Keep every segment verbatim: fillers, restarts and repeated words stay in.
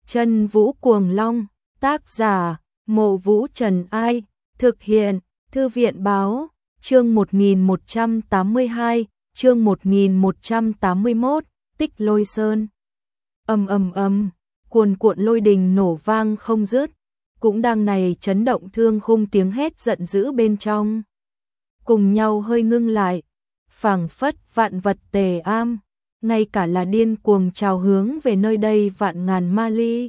Chân Vũ Cuồng Long, tác giả, Mộ Vũ Trần Ai, thực hiện, Thư viện Báo, chương một nghìn một trăm tám mươi hai, chương một nghìn một trăm tám mươi mốt, Tích Lôi Sơn. Ầm ầm ầm, cuồn cuộn lôi đình nổ vang không dứt, cũng đang này chấn động thương khung tiếng hét giận dữ bên trong. Cùng nhau hơi ngưng lại, phảng phất vạn vật tề am, ngay cả là điên cuồng trào hướng về nơi đây vạn ngàn ma ly.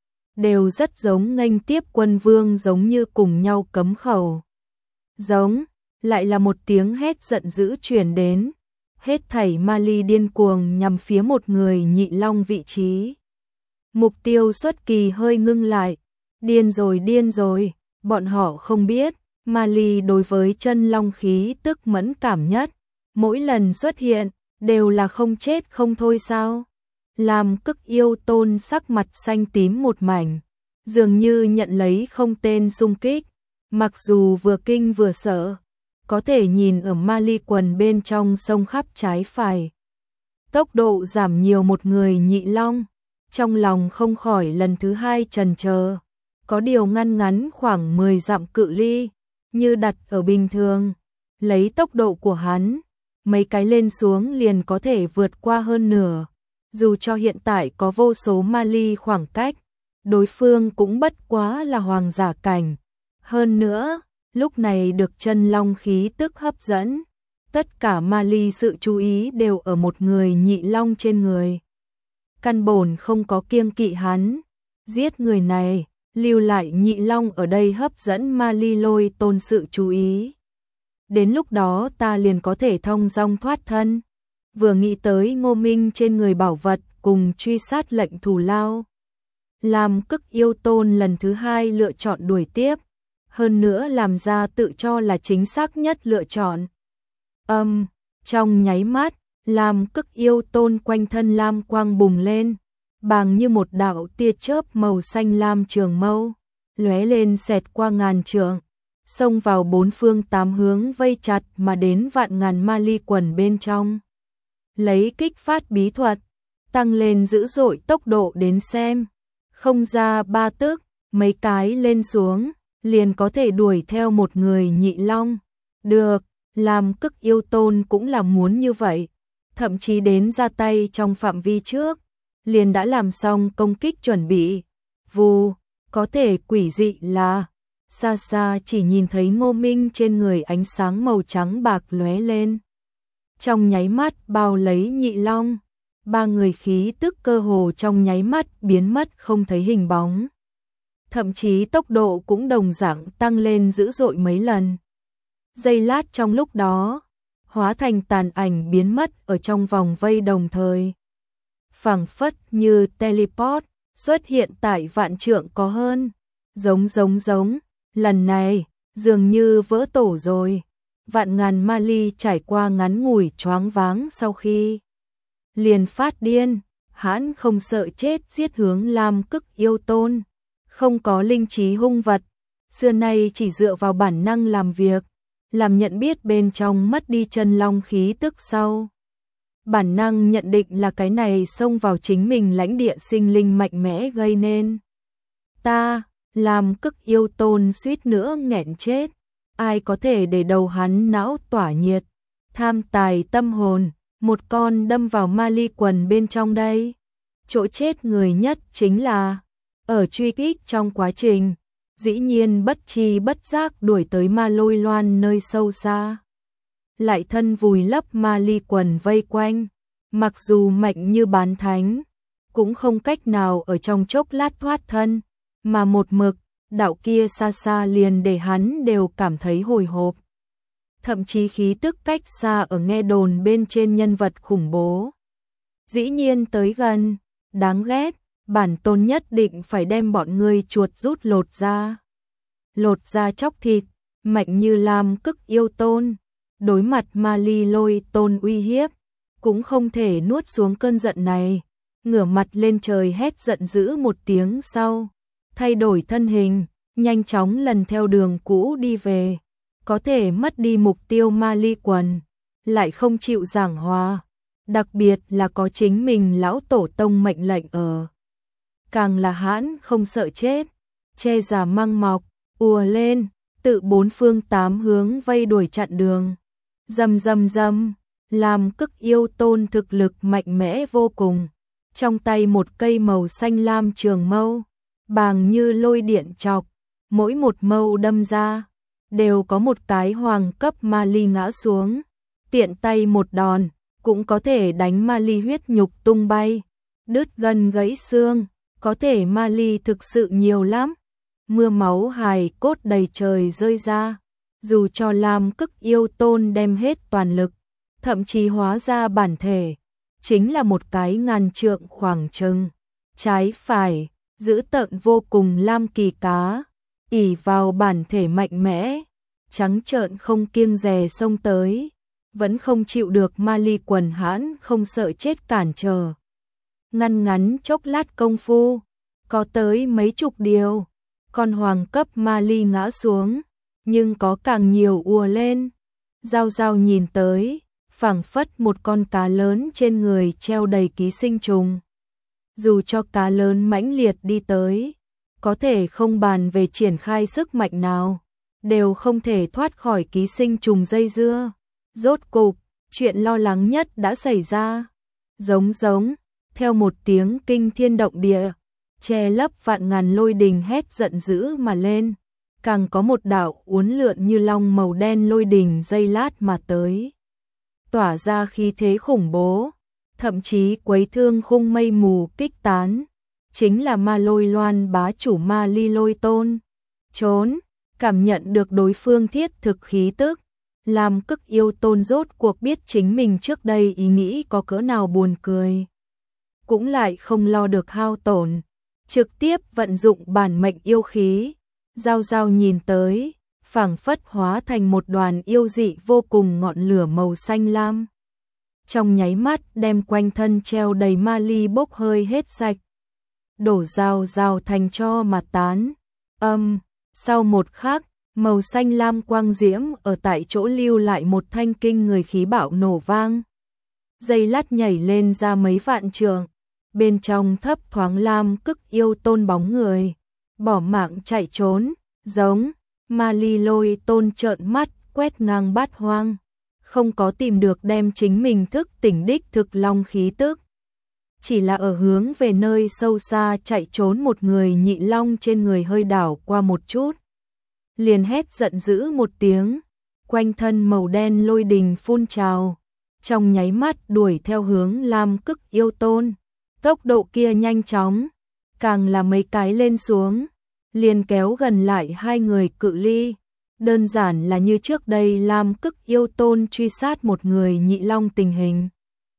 Đều rất giống nghênh tiếp quân vương, giống như cùng nhau cấm khẩu. Giống, lại là một tiếng hét giận dữ truyền đến, hết thảy ma ly điên cuồng nhằm phía một người nhị long vị trí. Mục tiêu xuất kỳ hơi ngưng lại, điên rồi điên rồi, bọn họ không biết, ma ly đối với chân long khí tức mẫn cảm nhất, mỗi lần xuất hiện, đều là không chết không thôi sao. Làm Cực Yêu Tôn sắc mặt xanh tím một mảnh, dường như nhận lấy không tên xung kích, mặc dù vừa kinh vừa sợ, có thể nhìn ở ma ly quần bên trong sông khắp trái phải. Tốc độ giảm nhiều một người nhị long, trong lòng không khỏi lần thứ hai chần chờ, có điều ngăn ngắn khoảng mười dặm cự ly, như đặt ở bình thường, lấy tốc độ của hắn, mấy cái lên xuống liền có thể vượt qua hơn nửa. Dù cho hiện tại có vô số ma ly khoảng cách, đối phương cũng bất quá là hoàng giả cảnh. Hơn nữa, lúc này được chân long khí tức hấp dẫn, tất cả ma ly sự chú ý đều ở một người nhị long trên người. Căn bổn không có kiêng kỵ hắn, giết người này, lưu lại nhị long ở đây hấp dẫn ma ly lôi tôn sự chú ý. Đến lúc đó ta liền có thể thong dong thoát thân. Vừa nghĩ tới Ngô Minh trên người bảo vật cùng truy sát lệnh thù lao, làm Cực Yêu Tôn lần thứ hai lựa chọn đuổi tiếp, hơn nữa làm ra tự cho là chính xác nhất lựa chọn. Âm, um, trong nháy mắt, làm Cực Yêu Tôn quanh thân lam quang bùng lên, bàng như một đạo tia chớp màu xanh lam trường mâu, lóe lên xẹt qua ngàn trượng, xông vào bốn phương tám hướng vây chặt mà đến vạn ngàn ma ly quần bên trong. Lấy kích phát bí thuật, tăng lên dữ dội tốc độ đến xem, không ra ba tức, mấy cái lên xuống, liền có thể đuổi theo một người nhị long. Được, làm Cực Yêu Tôn cũng là muốn như vậy, thậm chí đến ra tay trong phạm vi trước, liền đã làm xong công kích chuẩn bị. Vù, có thể quỷ dị là, xa xa chỉ nhìn thấy Ngô Minh trên người ánh sáng màu trắng bạc lóe lên. Trong nháy mắt bao lấy nhị long, ba người khí tức cơ hồ trong nháy mắt biến mất không thấy hình bóng. Thậm chí tốc độ cũng đồng dạng tăng lên dữ dội mấy lần. Giây lát trong lúc đó, hóa thành tàn ảnh biến mất ở trong vòng vây đồng thời. Phảng phất như teleport, xuất hiện tại vạn trượng có hơn. Giống giống giống, lần này, dường như vỡ tổ rồi. Vạn ngàn ma ly trải qua ngắn ngủi choáng váng sau khi liền phát điên, hãn không sợ chết giết hướng làm Cực Yêu Tôn, không có linh trí hung vật, xưa nay chỉ dựa vào bản năng làm việc, làm nhận biết bên trong mất đi chân long khí tức sau. Bản năng nhận định là cái này xông vào chính mình lãnh địa sinh linh mạnh mẽ gây nên. Ta, làm Cực Yêu Tôn suýt nữa nghẹn chết. Ai có thể để đầu hắn não tỏa nhiệt, tham tài tâm hồn, một con đâm vào ma ly quần bên trong đây. Chỗ chết người nhất chính là, ở truy kích trong quá trình, dĩ nhiên bất chi bất giác đuổi tới ma lôi loan nơi sâu xa. Lại thân vùi lấp ma ly quần vây quanh, mặc dù mạnh như bán thánh, cũng không cách nào ở trong chốc lát thoát thân, mà một mực. Đạo kia xa xa liền để hắn đều cảm thấy hồi hộp. Thậm chí khí tức cách xa ở nghe đồn bên trên nhân vật khủng bố. Dĩ nhiên tới gần, đáng ghét, bản tôn nhất định phải đem bọn ngươi chuột rút lột ra. Lột ra chóc thịt, mạnh như làm Cực Yêu Tôn. Đối mặt ma ly lôi tôn uy hiếp, cũng không thể nuốt xuống cơn giận này. Ngửa mặt lên trời hét giận dữ một tiếng sau. Thay đổi thân hình, nhanh chóng lần theo đường cũ đi về, có thể mất đi mục tiêu ma ly quần, lại không chịu giảng hòa, đặc biệt là có chính mình lão tổ tông mệnh lệnh ở. càng là hãn không sợ chết, che giả măng mọc, ùa lên, tự bốn phương tám hướng vây đuổi chặn đường. Rầm rầm rầm, Lam Cức Yêu Tôn thực lực mạnh mẽ vô cùng, trong tay một cây màu xanh lam trường mâu, bàng như lôi điện chọc, mỗi một mâu đâm ra đều có một cái hoàng cấp ma ly ngã xuống, tiện tay một đòn cũng có thể đánh ma ly huyết nhục tung bay, đứt gân gãy xương, có thể ma ly thực sự nhiều lắm. Mưa máu hài cốt đầy trời rơi ra, dù cho Lam Cức Yêu Tôn đem hết toàn lực, thậm chí hóa ra bản thể, chính là một cái ngàn trượng khoảng trừng, trái phải, giữ tợn vô cùng Lam Kỳ Cá, ỷ vào bản thể mạnh mẽ, trắng trợn không kiêng dè xông tới, vẫn không chịu được ma ly quần hãn không sợ chết cản trở. Ngăn ngắn chốc lát công phu, có tới mấy chục điều, con hoàng cấp ma ly ngã xuống, nhưng có càng nhiều ùa lên. Giao Giao nhìn tới, phảng phất một con cá lớn trên người treo đầy ký sinh trùng. Dù cho cá lớn mãnh liệt đi tới, có thể không bàn về triển khai sức mạnh nào, đều không thể thoát khỏi ký sinh trùng dây dưa. Rốt cục, chuyện lo lắng nhất đã xảy ra. Giống giống, theo một tiếng kinh thiên động địa, che lấp vạn ngàn lôi đình hét giận dữ mà lên, càng có một đạo uốn lượn như long màu đen lôi đình dây lát mà tới, tỏa ra khí thế khủng bố, thậm chí quấy thương khung mây mù kích tán, chính là ma lôi loan bá chủ ma ly lôi tôn. Trốn, cảm nhận được đối phương thiết thực khí tức, Lam Cức Yêu Tôn rốt cuộc biết chính mình trước đây ý nghĩ có cỡ nào buồn cười, cũng lại không lo được hao tổn, trực tiếp vận dụng bản mệnh yêu khí. Giao Giao nhìn tới, phảng phất hóa thành một đoàn yêu dị vô cùng ngọn lửa màu xanh lam. Trong nháy mắt đem quanh thân treo đầy ma ly bốc hơi hết sạch, đổ rào rào thành tro mà tán. Âm, sau một khắc, màu xanh lam quang diễm ở tại chỗ lưu lại một thanh kinh người khí bạo nổ vang. Dây lát nhảy lên ra mấy vạn trượng, bên trong thấp thoáng Lam Cức Yêu Tôn bóng người, bỏ mạng chạy trốn, giống. Ma ly lôi tôn trợn mắt quét ngang bát hoang, không có tìm được đem chính mình thức tỉnh đích thực long khí tức, chỉ là ở hướng về nơi sâu xa chạy trốn một người nhị long trên người hơi đảo qua một chút, liền hét giận dữ một tiếng, quanh thân màu đen lôi đình phun trào, trong nháy mắt đuổi theo hướng Lam Cức Yêu Tôn. Tốc độ kia nhanh chóng, càng là mấy cái lên xuống, liền kéo gần lại hai người cự ly, đơn giản là như trước đây Lam Cức Yêu Tôn truy sát một người nhị long tình hình.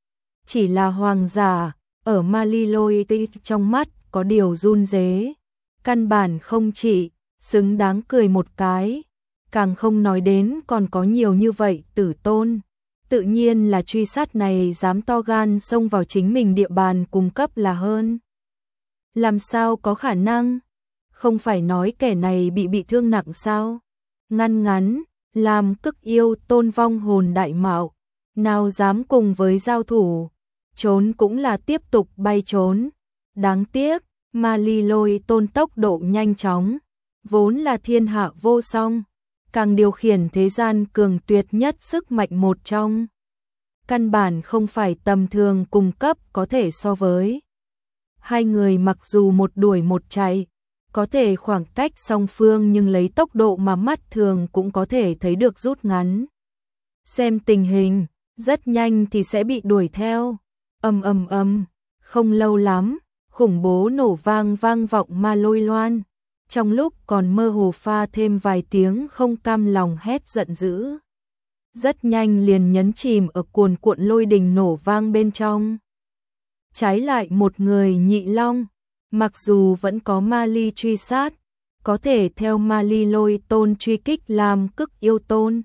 Chỉ là hoàng giả, ở ma ly lôi trong mắt có điều run rế, căn bản không chỉ xứng đáng cười một cái, càng không nói đến còn có nhiều như vậy tử tôn. Tự nhiên là truy sát này dám to gan xông vào chính mình địa bàn cung cấp là hơn. Làm sao có khả năng? Không phải nói kẻ này bị bị thương nặng sao? Ngăn ngắn, Lam Cức Yêu Tôn vong hồn đại mạo, nào dám cùng với giao thủ, trốn cũng là tiếp tục bay trốn. Đáng tiếc, ma ly lôi tôn tốc độ nhanh chóng, vốn là thiên hạ vô song, càng điều khiển thế gian cường tuyệt nhất sức mạnh một trong. Căn bản không phải tầm thường cung cấp có thể so với. Hai người mặc dù một đuổi một chạy, có thể khoảng cách song phương nhưng lấy tốc độ mà mắt thường cũng có thể thấy được rút ngắn. Xem tình hình, rất nhanh thì sẽ bị đuổi theo. Ầm ầm ầm, không lâu lắm, khủng bố nổ vang vang vọng ma lôi loan. Trong lúc còn mơ hồ pha thêm vài tiếng không cam lòng hét giận dữ, rất nhanh liền nhấn chìm ở cuồn cuộn lôi đình nổ vang bên trong. Trái lại một người nhị long, mặc dù vẫn có ma ly truy sát, có thể theo ma ly lôi tôn truy kích Lam Cức Yêu Tôn.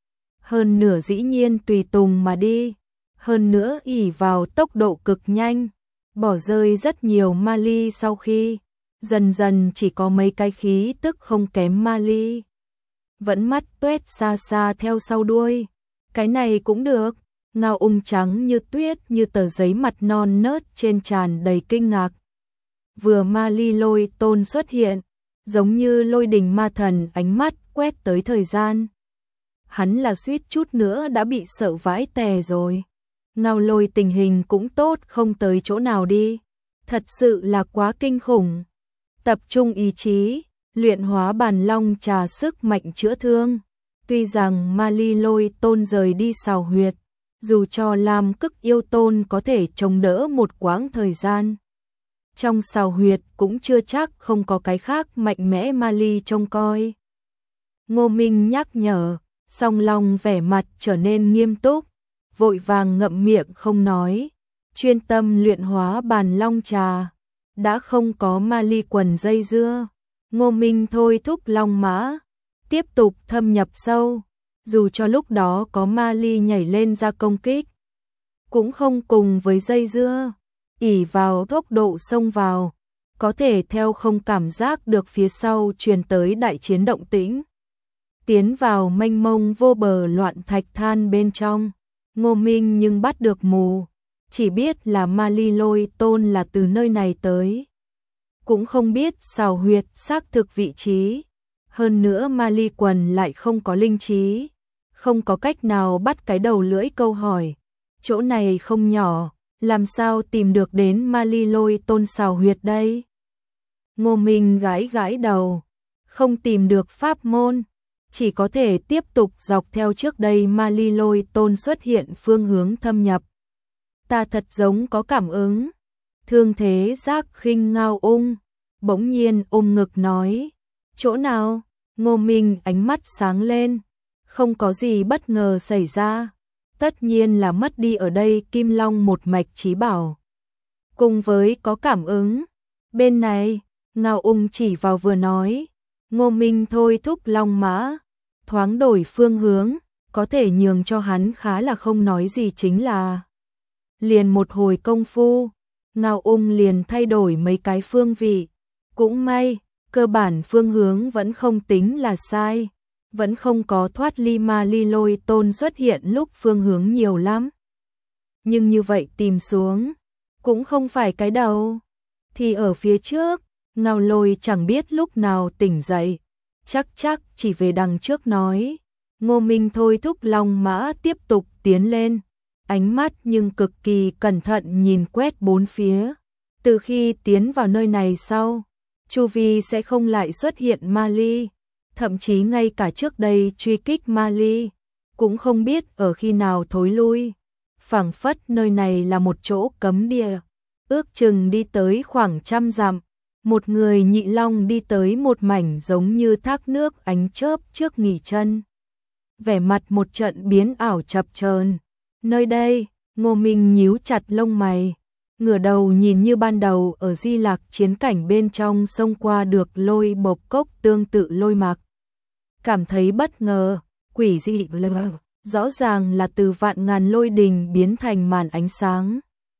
Hơn nửa dĩ nhiên tùy tùng mà đi, hơn nữa ỷ vào tốc độ cực nhanh, bỏ rơi rất nhiều ma ly sau khi dần dần chỉ có mấy cái khí tức không kém ma ly. Vẫn mắt tuét xa xa theo sau đuôi, cái này cũng được. Ngao ung trắng như tuyết như tờ giấy mặt non nớt trên tràn đầy kinh ngạc. vừa ma ly lôi tôn xuất hiện, giống như lôi đình ma thần ánh mắt quét tới thời gian. Hắn là suýt chút nữa đã bị sợ vãi tè rồi. Ngao Lôi tình hình cũng tốt không tới chỗ nào đi. Thật sự là quá kinh khủng. Tập trung ý chí, luyện hóa bàn long trà sức mạnh chữa thương. Tuy rằng ma ly lôi tôn rời đi sào huyệt, dù cho Lam Cức yêu tôn có thể chống đỡ một quãng thời gian. Trong sào huyệt cũng chưa chắc không có cái khác mạnh mẽ ma ly trông coi. Ngô Minh nhắc nhở, song long vẻ mặt trở nên nghiêm túc, vội vàng ngậm miệng không nói, chuyên tâm luyện hóa bàn long trà. Đã không có ma ly quần dây dưa, Ngô Minh thôi thúc long mã, tiếp tục thâm nhập sâu, dù cho lúc đó có ma ly nhảy lên ra công kích, cũng không cùng với dây dưa, ỷ vào tốc độ xông vào, có thể theo không cảm giác được phía sau truyền tới đại chiến động tĩnh. Tiến vào mênh mông vô bờ loạn thạch than bên trong, Ngô Minh nhưng bắt được mù, chỉ biết là ma ly lôi tôn là từ nơi này tới. Cũng không biết sào huyệt xác thực vị trí, hơn nữa ma ly quần lại không có linh trí, không có cách nào bắt cái đầu lưỡi câu hỏi. Chỗ này không nhỏ, làm sao tìm được đến ma ly lôi tôn sào huyệt đây? Ngô Minh gãi gãi đầu, không tìm được pháp môn, chỉ có thể tiếp tục dọc theo trước đây ma ly lôi tôn xuất hiện phương hướng thâm nhập. Ta thật giống có cảm ứng. Thương thế giác khinh Ngao Ung bỗng nhiên ôm ngực nói, chỗ nào? Ngô Minh ánh mắt sáng lên, không có gì bất ngờ xảy ra, tất nhiên là mất đi ở đây Kim Long một mạch chí bảo. Cùng với có cảm ứng, bên này, Ngao Ung chỉ vào vừa nói, Ngô Minh thôi thúc long mã, thoáng đổi phương hướng, có thể nhường cho hắn khá là không nói gì chính là. Liền một hồi công phu, Ngao Ung liền thay đổi mấy cái phương vị, cũng may, cơ bản phương hướng vẫn không tính là sai, vẫn không có thoát ly ma ly lôi tôn xuất hiện lúc phương hướng nhiều lắm. Nhưng như vậy tìm xuống, cũng không phải cái đầu, thì ở phía trước, Ngao Lôi chẳng biết lúc nào tỉnh dậy, chắc chắc chỉ về đằng trước nói. Ngô Minh thôi thúc long mã tiếp tục tiến lên, ánh mắt nhưng cực kỳ cẩn thận nhìn quét bốn phía. Từ khi tiến vào nơi này sau, chu vi sẽ không lại xuất hiện ma ly, thậm chí ngay cả trước đây truy kích ma ly, cũng không biết ở khi nào thối lui. Phảng phất nơi này là một chỗ cấm địa, ước chừng đi tới khoảng trăm dặm. Một người nhị long đi tới một mảnh giống như thác nước ánh chớp trước nghỉ chân. Vẻ mặt một trận biến ảo chập chờn. Nơi đây, Ngô Minh nhíu chặt lông mày, ngửa đầu nhìn như ban đầu ở Di Lạc chiến cảnh bên trong xông qua được lôi bộc cốc tương tự lôi mạc. Cảm thấy bất ngờ, quỷ dị lờ, rõ ràng là từ vạn ngàn lôi đình biến thành màn ánh sáng.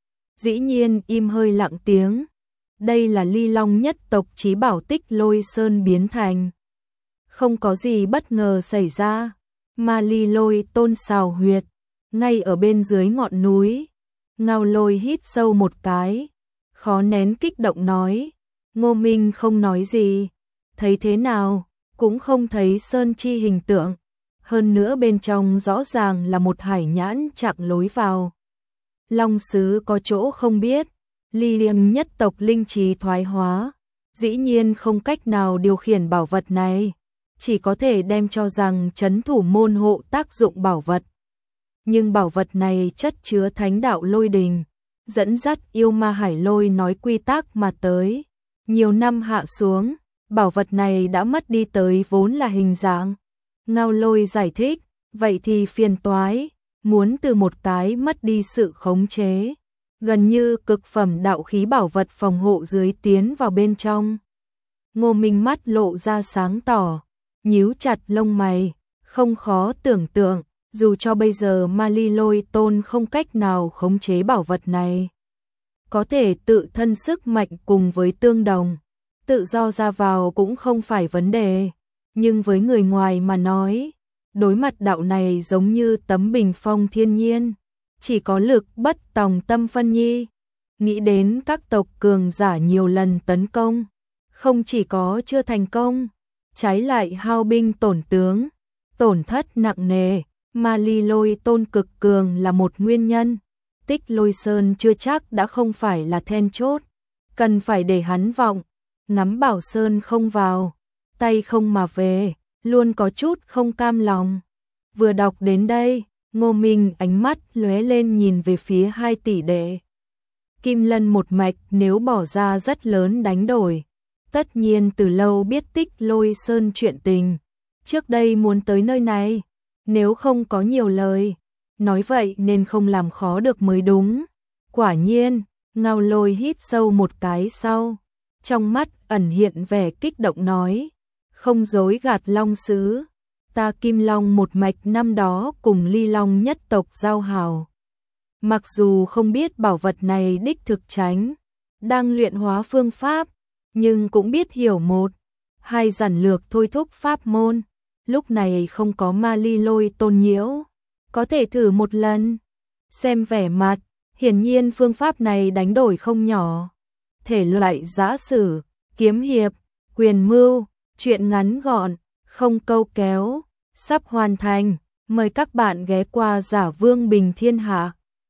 Dĩ nhiên im hơi lặng tiếng. Đây là ly long nhất tộc chí bảo Tích Lôi Sơn biến thành. Không có gì bất ngờ xảy ra, mà ly lôi tôn sào huyệt, ngay ở bên dưới ngọn núi. Ngao Lôi hít sâu một cái, khó nén kích động nói, Ngô Minh không nói gì, thấy thế nào, cũng không thấy sơn chi hình tượng, hơn nữa bên trong rõ ràng là một hải nhãn chạm lối vào. Long sứ có chỗ không biết. Ly liêm nhất tộc linh trí thoái hóa, dĩ nhiên không cách nào điều khiển bảo vật này, chỉ có thể đem cho rằng trấn thủ môn hộ tác dụng bảo vật. Nhưng bảo vật này chất chứa thánh đạo lôi đình, dẫn dắt yêu ma hải lôi nói quy tắc mà tới. Nhiều năm hạ xuống, bảo vật này đã mất đi tới vốn là hình dạng. Ngao Lôi giải thích, vậy thì phiền toái, muốn từ một cái mất đi sự khống chế. Gần như cực phẩm đạo khí bảo vật phòng hộ dưới tiến vào bên trong. Ngô Minh mắt lộ ra sáng tỏ, nhíu chặt lông mày, không khó tưởng tượng, dù cho bây giờ ma ly lôi tôn không cách nào khống chế bảo vật này. Có thể tự thân sức mạnh cùng với tương đồng, tự do ra vào cũng không phải vấn đề, nhưng với người ngoài mà nói, đối mặt đạo này giống như tấm bình phong thiên nhiên. Chỉ có lực bất tòng tâm phân nhi, nghĩ đến các tộc cường giả nhiều lần tấn công, không chỉ có chưa thành công, trái lại hao binh tổn tướng, tổn thất nặng nề, mà ly lôi tôn cực cường là một nguyên nhân. Tích Lôi Sơn chưa chắc đã không phải là then chốt, cần phải để hắn vọng, ngắm Bảo Sơn không vào, tay không mà về, luôn có chút không cam lòng. Vừa đọc đến đây, Ngô Minh ánh mắt lóe lên nhìn về phía hai tỷ đệ. Kim Lân một mạch nếu bỏ ra rất lớn đánh đổi, tất nhiên từ lâu biết Tích Lôi Sơn chuyện tình, trước đây muốn tới nơi này, nếu không có nhiều lời, nói vậy nên không làm khó được mới đúng. Quả nhiên, Ngao Lôi hít sâu một cái sau, trong mắt ẩn hiện vẻ kích động nói, không dối gạt Long Sứ, ta Kim Long một mạch năm đó cùng Ly Long nhất tộc giao hảo. Mặc dù không biết bảo vật này đích thực tránh, đang luyện hóa phương pháp, nhưng cũng biết hiểu một, hai giản lược thôi thúc pháp môn, lúc này không có ma ly lôi tôn nhiễu, có thể thử một lần. Xem vẻ mặt, hiển nhiên phương pháp này đánh đổi không nhỏ. Thể loại giã sử, kiếm hiệp, quyền mưu, chuyện ngắn gọn, không câu kéo, sắp hoàn thành, mời các bạn ghé qua Giả Vương Bình Thiên Hạ.